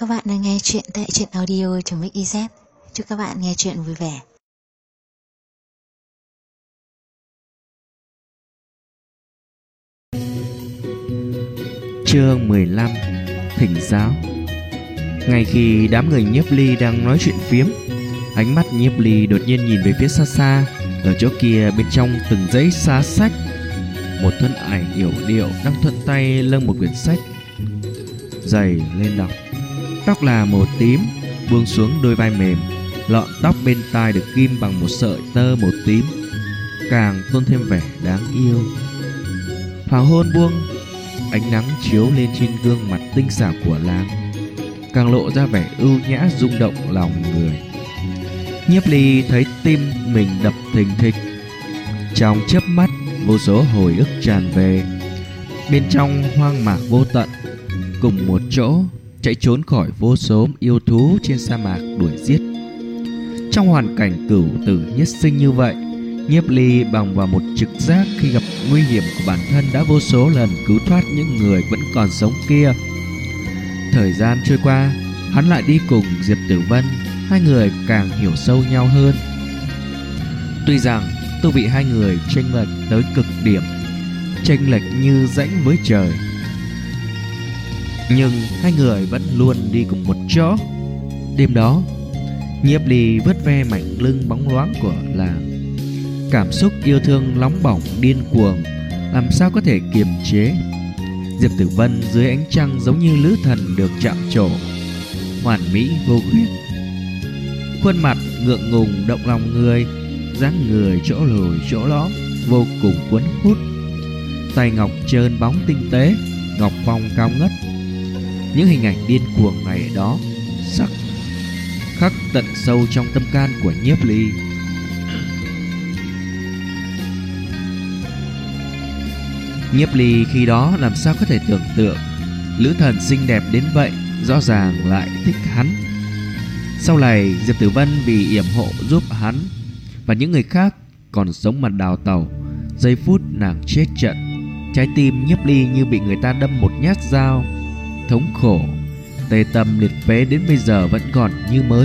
Các bạn đang nghe chuyện tại truyện audio.mix.iz. Chúc các bạn nghe chuyện vui vẻ. Chương 15: Thỉnh giáo. Ngay khi đám người Nhiếp Ly đang nói chuyện phiếm, ánh mắt Nhiếp Ly đột nhiên nhìn về phía xa xa. Ở chỗ kia bên trong từng dãy giá sách, một thân ảnh yểu điệu đang thuận tay lưng một quyển sách dày lên đọc. Tóc là màu tím buông xuống đôi vai mềm, lọn tóc bên tai được ghim bằng một sợi tơ màu tím, càng tôn thêm vẻ đáng yêu. Hoàng hôn buông, ánh nắng chiếu lên trên gương mặt tinh xảo của nàng, càng lộ ra vẻ ưu nhã rung động lòng người. Nhiếp Ly thấy tim mình đập thình thịch. Trong chớp mắt, vô số hồi ức tràn về. Bên trong hoang mạc vô tận, cùng một chỗ chạy trốn khỏi vô số yêu thú trên sa mạc đuổi giết. Trong hoàn cảnh cửu tử nhất sinh như vậy, Nhiếp Ly bằng vào một trực giác khi gặp nguy hiểm của bản thân đã vô số lần cứu thoát những người vẫn còn sống kia. Thời gian trôi qua, hắn lại đi cùng Diệp Tử Vân. Hai người càng hiểu sâu nhau hơn. Tuy rằng tu vị hai người chênh lệch tới cực điểm, chênh lệch như rãnh với trời, nhưng hai người vẫn luôn đi cùng một chỗ. Đêm đó, Nhiếp Ly vớt ve mảnh lưng bóng loáng của nàng. Cảm xúc yêu thương nóng bỏng điên cuồng, làm sao có thể kiềm chế. Diệp Tử Vân dưới ánh trăng giống như lữ thần được chạm trổ, hoàn mỹ vô khuyết. Khuôn mặt ngượng ngùng động lòng người, dáng người chỗ lồi chỗ lõm vô cùng cuốn hút. Tay ngọc trơn bóng tinh tế, ngọc phong cao ngất. Những hình ảnh điên cuồng ngày đó sắc khắc tận sâu trong tâm can của Nhiếp Ly. Nhiếp Ly khi đó làm sao có thể tưởng tượng lữ thần xinh đẹp đến vậy rõ ràng lại thích hắn. Sau này Diệp Tử Vân vì yểm hộ giúp hắn và những người khác còn sống mà đào tẩu. Giây phút nàng chết trận, trái tim Nhiếp Ly như bị người ta đâm một nhát dao, thống khổ, tê tâm liệt phế đến bây giờ vẫn còn như mới.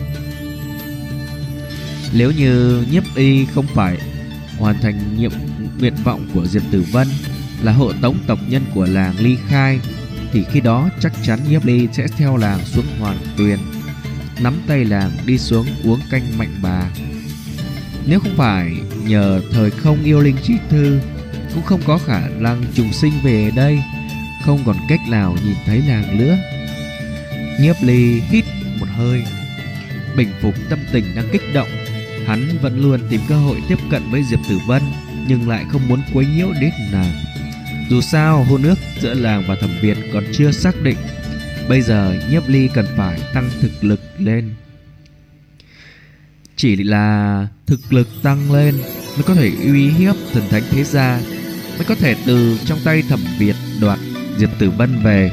Nếu như Nhiếp Ly không phải hoàn thành nguyện vọng của Diệp Tử Vân là hộ tống tộc nhân của làng ly khai, thì khi đó chắc chắn Nhiếp Ly sẽ theo làng xuống Hoàn Tuyền, nắm tay làng đi xuống uống canh mạnh bà. Nếu không phải nhờ thời không yêu linh chi thư, cũng không có khả năng trùng sinh về đây, không còn cách nào nhìn thấy làng nữa. Nhiếp Ly hít một hơi, bình phục tâm tình đang kích động. Hắn vẫn luôn tìm cơ hội tiếp cận với Diệp Tử Vân, nhưng lại không muốn quấy nhiễu đến nàng. Dù sao hôn ước giữa làng và Thẩm Việt còn chưa xác định. Bây giờ Nhiếp Ly cần phải tăng thực lực lên. Chỉ là thực lực tăng lên mới có thể uy hiếp thần thánh thế gia, mới có thể từ trong tay Thẩm Việt đoạt Diệp Tử Vân về.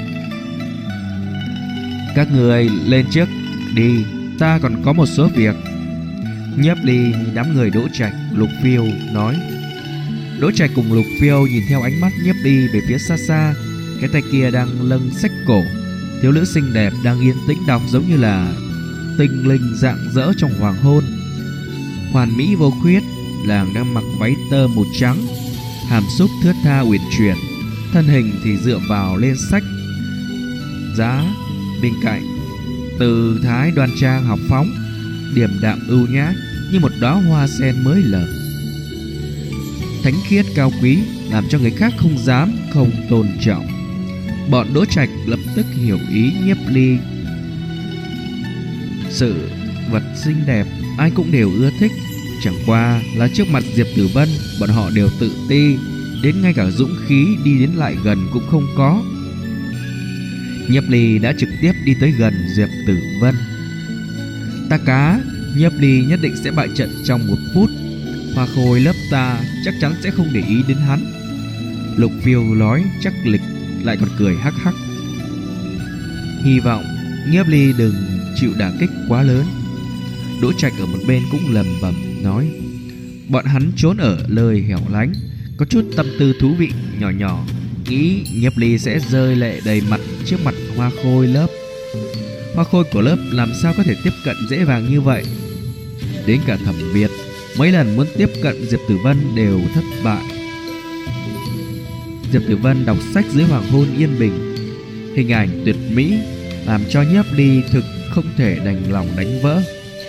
Các người lên trước đi, ta còn có một số việc. Nhiếp Ly đám người Đỗ Trạch, Lục Phiêu nói. Đỗ Trạch cùng Lục Phiêu nhìn theo ánh mắt Nhiếp Ly về phía xa xa. Cái tay kia đang lâng sách cổ thiếu nữ xinh đẹp đang yên tĩnh đọc, giống như là tinh linh rạng rỡ trong hoàng hôn, hoàn mỹ vô khuyết. Nàng đang mặc váy tơ màu trắng, hàm xúc thướt tha uyển chuyển, thân hình thì dựa vào lên sách giá bên cạnh, tư thái đoan trang học phóng, điềm đạm ưu nhã như một đóa hoa sen mới nở, thánh khiết cao quý, làm cho người khác không dám không tôn trọng. Bọn Đỗ Trạch lập tức hiểu ý Nhiếp Ly. Sự vật xinh đẹp ai cũng đều ưa thích, chẳng qua là trước mặt Diệp Tử Vân bọn họ đều tự ti, đến ngay cả dũng khí đi đến lại gần cũng không có. Nhiếp Ly đã trực tiếp đi tới gần Diệp Tử Vân. Ta cá, Nhiếp Ly nhất định sẽ bại trận trong 1 phút. Hoa khôi lớp ta chắc chắn sẽ không để ý đến hắn. Lục Phiêu nói chắc lịch, lại còn cười hắc hắc. Hy vọng Nhiếp Ly đừng chịu đả kích quá lớn. Đỗ Trạch ở một bên cũng lẩm bẩm nói. Bọn hắn trốn ở nơi hẻo lánh, có chút tâm tư thú vị nhỏ nhỏ, nghĩ Nhiếp Ly sẽ rơi lệ đầy mặt trước mặt hoa khôi lớp. Hoa khôi của lớp làm sao có thể tiếp cận dễ dàng như vậy. Đến cả Thẩm Việt mấy lần muốn tiếp cận Diệp Tử Vân đều thất bại. Diệp Tử Vân đọc sách dưới hoàng hôn yên bình, hình ảnh tuyệt mỹ làm cho Nhiếp Ly thực không thể đành lòng đánh vỡ.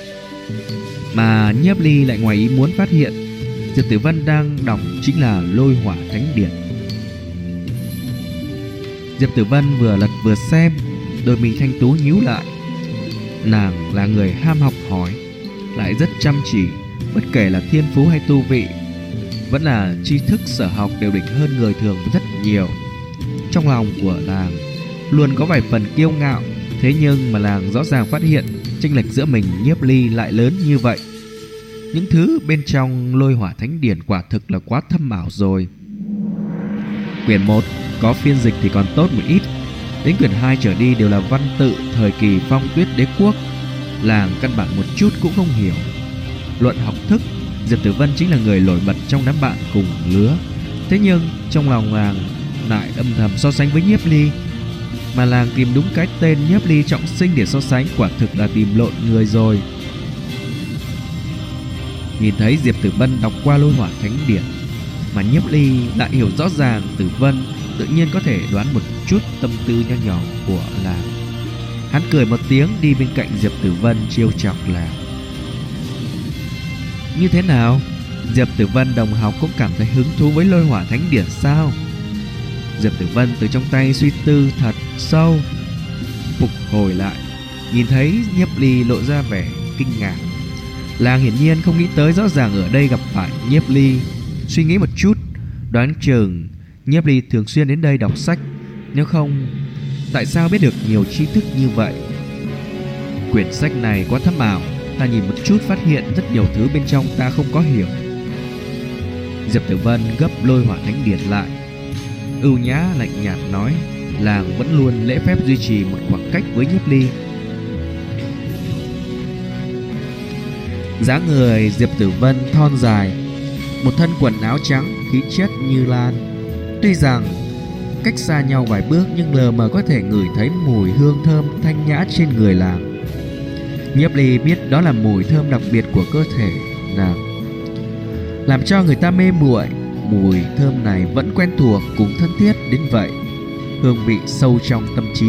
Mà Nhiếp Ly lại ngoài ý muốn phát hiện Diệp Tử Vân đang đọc chính là Lôi Hỏa Thánh Điển. Diệp Tử Vân vừa lật vừa xem, đôi mi thanh tú nhíu lại. Nàng là người ham học hỏi, lại rất chăm chỉ, bất kể là thiên phú hay tu vị, vẫn là tri thức sở học đều đỉnh hơn người thường rất nhiều. Trong lòng của nàng luôn có vài phần kiêu ngạo, thế nhưng mà nàng rõ ràng phát hiện chênh lệch giữa mình Nhiếp Ly lại lớn như vậy. Những thứ bên trong Lôi Hỏa Thánh Điển quả thực là quá thâm ảo rồi. Quyển 1 có phiên dịch thì còn tốt một ít, đến quyển 2 trở đi đều là văn tự thời kỳ Phong Tuyết Đế quốc, làng căn bản một chút cũng không hiểu. Luận học thức, Diệp Tử Vân chính là người nổi bật trong đám bạn cùng lứa. Thế nhưng trong lòng nàng lại âm thầm so sánh với Nhiếp Ly. Mà làng tìm đúng cái tên Nhiếp Ly trọng sinh để so sánh quả thực là tìm lộn người rồi. Nhìn thấy Diệp Tử Vân đọc qua Lôi Hỏa Thánh Điển mà Nhiếp Ly lại hiểu rõ ràng Tử Vân, tự nhiên có thể đoán một chút tâm tư nho nhỏ của làng. Hắn cười một tiếng đi bên cạnh Diệp Tử Vân trêu chọc làng. Như thế nào? Diệp Tử Vân đồng học cũng cảm thấy hứng thú với Lôi Hỏa Thánh Điển sao? Diệp Tử Vân từ trong tay suy tư thật sâu, phục hồi lại, nhìn thấy Nhiếp Ly lộ ra vẻ kinh ngạc. Làng hiển nhiên không nghĩ tới rõ ràng ở đây gặp phải Nhiếp Ly. Suy nghĩ một chút, đoán chừng Nhiếp Ly thường xuyên đến đây đọc sách, nếu không tại sao biết được nhiều tri thức như vậy? Quyển sách này quá thâm ảo, ta nhìn một chút phát hiện rất nhiều thứ bên trong ta không có hiểu. Diệp Tử Vân gấp Lôi Hỏa Thánh Điển lại, ưu nhã lạnh nhạt nói. Làng vẫn luôn lễ phép duy trì một khoảng cách với Nhiếp Ly. Dáng người Diệp Tử Vân thon dài, một thân quần áo trắng, khí chất như lan. Tuy rằng cách xa nhau vài bước nhưng lờ mờ có thể ngửi thấy mùi hương thơm thanh nhã trên người làng. Nhiếp Ly biết đó là mùi thơm đặc biệt của cơ thể nàng, làm cho người ta mê muội. Mùi thơm này vẫn quen thuộc cùng thân thiết đến vậy, hương vị sâu trong tâm trí.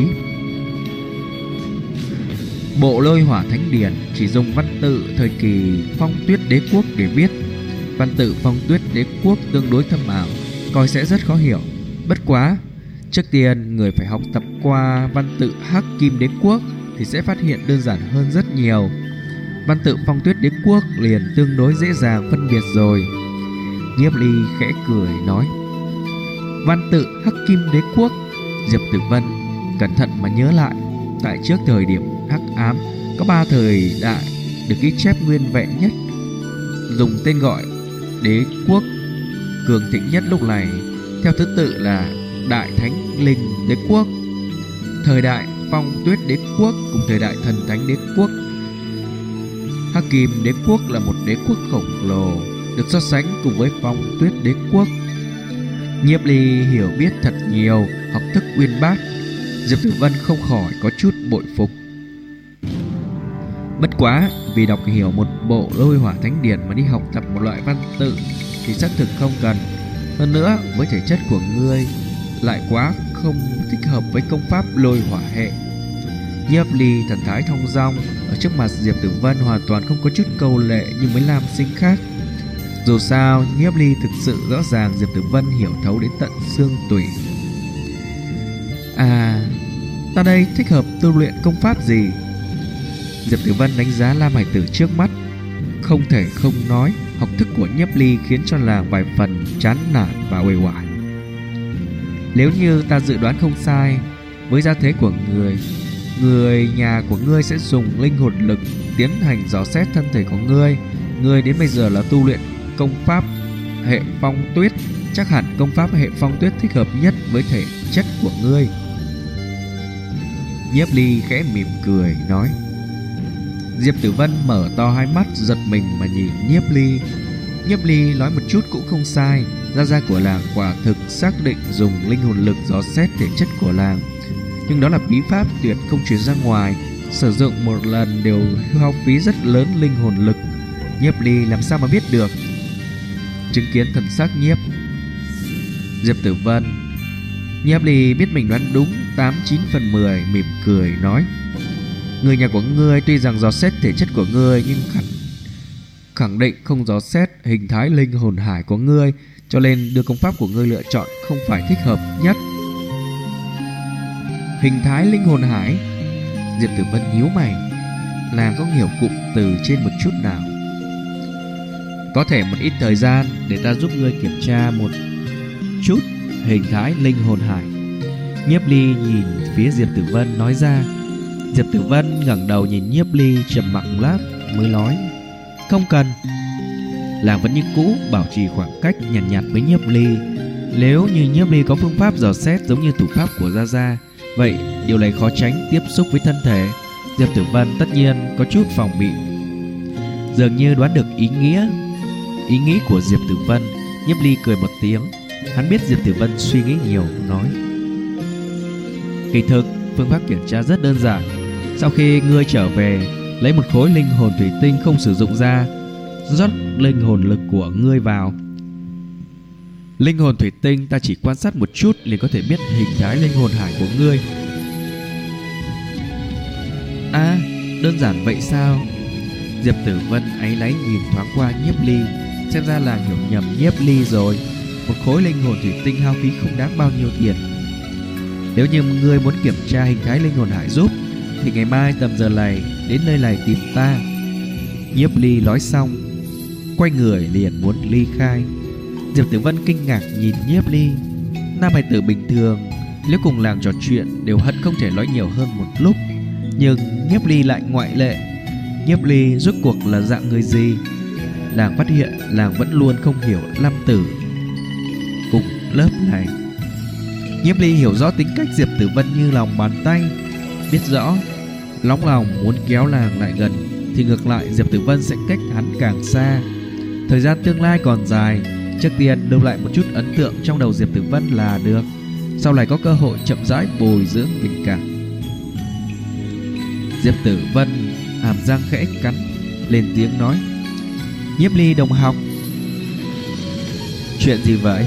Bộ Lôi Hỏa Thánh Điển chỉ dùng văn tự thời kỳ Phong Tuyết Đế quốc để viết. Văn tự Phong Tuyết Đế quốc tương đối thâm ảo, coi sẽ rất khó hiểu. Bất quá, trước tiên người phải học tập qua văn tự Hắc Kim Đế quốc thì sẽ phát hiện đơn giản hơn rất nhiều. Văn tự Phong Tuyết Đế quốc liền tương đối dễ dàng phân biệt rồi. Nhiếp Ly khẽ cười nói. Văn tự Hắc Kim Đế quốc. Diệp Tử Vân cẩn thận mà nhớ lại, tại trước thời điểm hắc ám có 3 thời đại được ghi chép nguyên vẹn nhất, dùng tên gọi đế quốc cường thịnh nhất lúc này theo thứ tự là Đại Thánh Linh Đế quốc, thời đại Phong Tuyết Đế quốc cùng thời đại Thần Thánh Đế quốc. Hắc Kim Đế quốc là một đế quốc khổng lồ, được so sánh cùng với Phong Tuyết Đế quốc. Nhiếp Ly hiểu biết thật nhiều, học thức uyên bác. Diệp Tử Vân không khỏi có chút bội phục. Bất quá vì đọc hiểu một bộ Lôi Hỏa Thánh Điển mà đi học tập một loại văn tự thì xác thực không cần. Hơn nữa với thể chất của ngươi lại quá không thích hợp với công pháp Lôi Hỏa hệ. Nhiếp Ly thần thái thong dong, ở trước mặt Diệp Tử Vân hoàn toàn không có chút câu lệ như mấy nam sinh khác. Dù sao Nhiếp Ly thực sự rõ ràng Diệp Tử Vân hiểu thấu đến tận xương tủy. À, ta đây thích hợp tu luyện công pháp gì? Diệp Tử Vân đánh giá Lam Hải Tử trước mắt. Không thể không nói, học thức của Nhiếp Ly khiến cho làng vài phần chán nản và uể oải. Nếu như ta dự đoán không sai, với gia thế của người nhà của ngươi sẽ dùng linh hồn lực tiến hành dò xét thân thể của ngươi. Ngươi đến bây giờ là tu luyện công pháp hệ Phong Tuyết, chắc hẳn công pháp hệ Phong Tuyết thích hợp nhất với thể chất của ngươi. Nhiếp Ly khẽ mỉm cười nói. Diệp Tử Vân mở to hai mắt giật mình mà nhìn Nhiếp Ly. Nhiếp Ly nói một chút cũng không sai, gia của làng quả thực xác định dùng linh hồn lực dò xét thể chất của làng, nhưng đó là bí pháp tuyệt không truyền ra ngoài, Sử dụng một lần đều hao phí rất lớn linh hồn lực. Nhiếp Ly làm sao mà biết được? Chứng kiến thần sắc Diệp Tử Vân, Nhiếp Ly biết mình đoán đúng 89 phần 10, mỉm cười nói: người nhà của ngươi tuy rằng dò xét thể chất của ngươi, nhưng khẳng định không dò xét hình thái linh hồn hải của ngươi, cho nên đưa công pháp của ngươi lựa chọn không phải thích hợp nhất. Hình thái linh hồn hải? Diệp Tử Vân nhíu mày, nàng có hiểu cụm từ trên một chút nào? Có thể một ít thời gian để ta giúp ngươi kiểm tra một chút hình thái linh hồn hải. Nhiếp Ly nhìn phía Diệp Tử Vân nói ra. Diệp Tử Vân ngẩng đầu nhìn Nhiếp Ly trầm mặc một lát mới nói: không cần. Nàng vẫn như cũ bảo trì khoảng cách nhàn nhạt với Nhiếp Ly. Nếu như Nhiếp Ly có phương pháp dò xét giống như thủ pháp của Gia Gia, vậy điều này khó tránh tiếp xúc với thân thể. Diệp Tử Vân tất nhiên có chút phòng bị. Dường như đoán được ý nghĩ của Diệp Tử Vân, Nhiếp Ly cười một tiếng. Hắn biết Diệp Tử Vân suy nghĩ nhiều, nói: kỳ thực phương pháp kiểm tra rất đơn giản. Sau khi ngươi trở về, lấy một khối linh hồn thủy tinh không sử dụng ra, rót linh hồn lực của ngươi vào. Linh hồn thủy tinh ta chỉ quan sát một chút liền có thể biết hình thái linh hồn hải của ngươi. À, đơn giản vậy sao? Diệp Tử Vân áy náy nhìn thoáng qua Nhiếp Ly. Xem ra là hiểu nhầm Nhiếp Ly rồi. Một khối linh hồn thủy tinh hao phí không đáng bao nhiêu tiền. Nếu như ngươi muốn kiểm tra hình thái linh hồn hải giúp, thì ngày mai tầm giờ này đến nơi này tìm ta. Nhiếp Ly nói xong, quay người liền muốn ly khai. Diệp Tử Vân kinh ngạc nhìn Nhiếp Ly. Nam hài tử bình thường nếu cùng làng trò chuyện đều hận không thể nói nhiều hơn một lúc, nhưng Nhiếp Ly lại ngoại lệ. Nhiếp Ly rốt cuộc là dạng người gì? Làng phát hiện làng vẫn luôn không hiểu Lam Tử cùng lớp này. Nhiếp Ly hiểu rõ tính cách Diệp Tử Vân như lòng bàn tay, biết rõ nóng lòng muốn kéo làng lại gần, thì ngược lại Diệp Tử Vân sẽ cách hắn càng xa. Thời gian tương lai còn dài, trước tiên lưu lại một chút ấn tượng trong đầu Diệp Tử Vân là được, sau này có cơ hội chậm rãi bồi dưỡng tình cảm. Diệp Tử Vân hàm răng khẽ cắn, lên tiếng nói: Nhiếp Ly đồng học, chuyện gì vậy?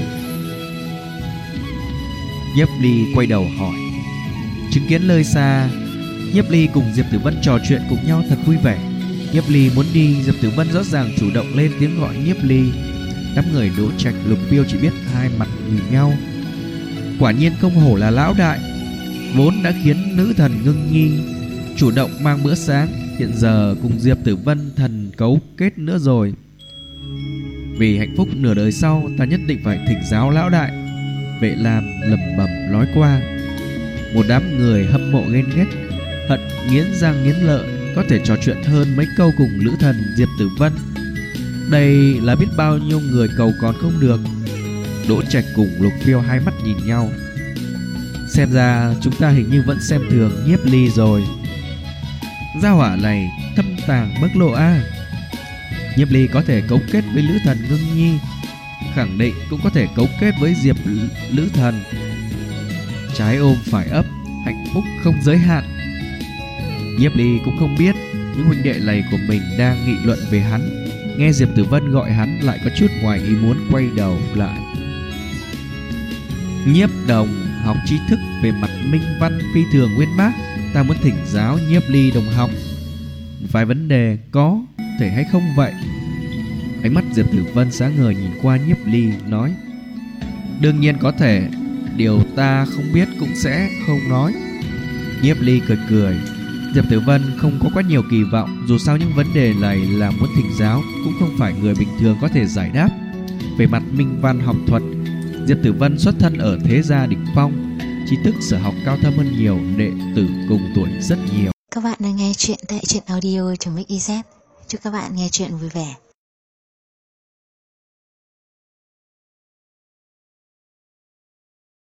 Nhiếp Ly quay đầu hỏi. Chứng kiến nơi xa, Nhiếp Ly cùng Diệp Tử Vân trò chuyện cùng nhau thật vui vẻ. Nhiếp Ly muốn đi, Diệp Tử Vân rõ ràng chủ động lên tiếng gọi Nhiếp Ly. Đám người Đỗ Trạch, Lục Phiêu chỉ biết hai mặt nhìn nhau. Quả nhiên không hổ là lão đại, vốn đã khiến nữ thần Ngưng Nhi chủ động mang bữa sáng, hiện giờ cùng Diệp Tử Vân thần cấu kết nữa rồi. Vì hạnh phúc nửa đời sau, ta nhất định phải thỉnh giáo lão đại. Vệ Lam lẩm bẩm nói qua. Một đám người hâm mộ ghen ghét, hận nghiến răng nghiến lợi, có thể trò chuyện hơn mấy câu cùng nữ thần Diệp Tử Vân. Đây là biết bao nhiêu người cầu còn không được. Đỗ Trạch cùng Lục Phiêu hai mắt nhìn nhau. Xem ra chúng ta hình như vẫn xem thường Nhiếp Ly rồi. Gia hỏa này thâm tàng mức lộ a. Nhiếp Ly có thể cấu kết với nữ thần Ngưng Nhi, khẳng định cũng có thể cấu kết với Diệp nữ thần. Trái ôm phải ấp, hạnh phúc không giới hạn. Nhiếp Ly cũng không biết những huynh đệ này của mình đang nghị luận về hắn. Nghe Diệp Tử Vân gọi hắn lại có chút ngoài ý muốn, quay đầu lại. Nhiếp đồng học tri thức về mặt minh văn phi thường uyên bác, ta muốn thỉnh giáo Nhiếp Ly đồng học một vài vấn đề, có thể hay không vậy? Ánh mắt Diệp Tử Vân sáng ngời nhìn qua Nhiếp Ly, nói: đương nhiên có thể, điều ta không biết cũng sẽ không nói. Nhiếp Ly cười cười. Diệp Tử Vân không có quá nhiều kỳ vọng, dù sao những vấn đề này là muốn thỉnh giáo cũng không phải người bình thường có thể giải đáp. Về mặt minh văn học thuật, Diệp Tử Vân xuất thân ở thế gia đỉnh phong, tri thức sở học cao thâm hơn nhiều đệ tử cùng tuổi rất nhiều. Các bạn đang nghe chuyện tại truyện audio.mix.iz. Chúc các bạn nghe chuyện vui vẻ.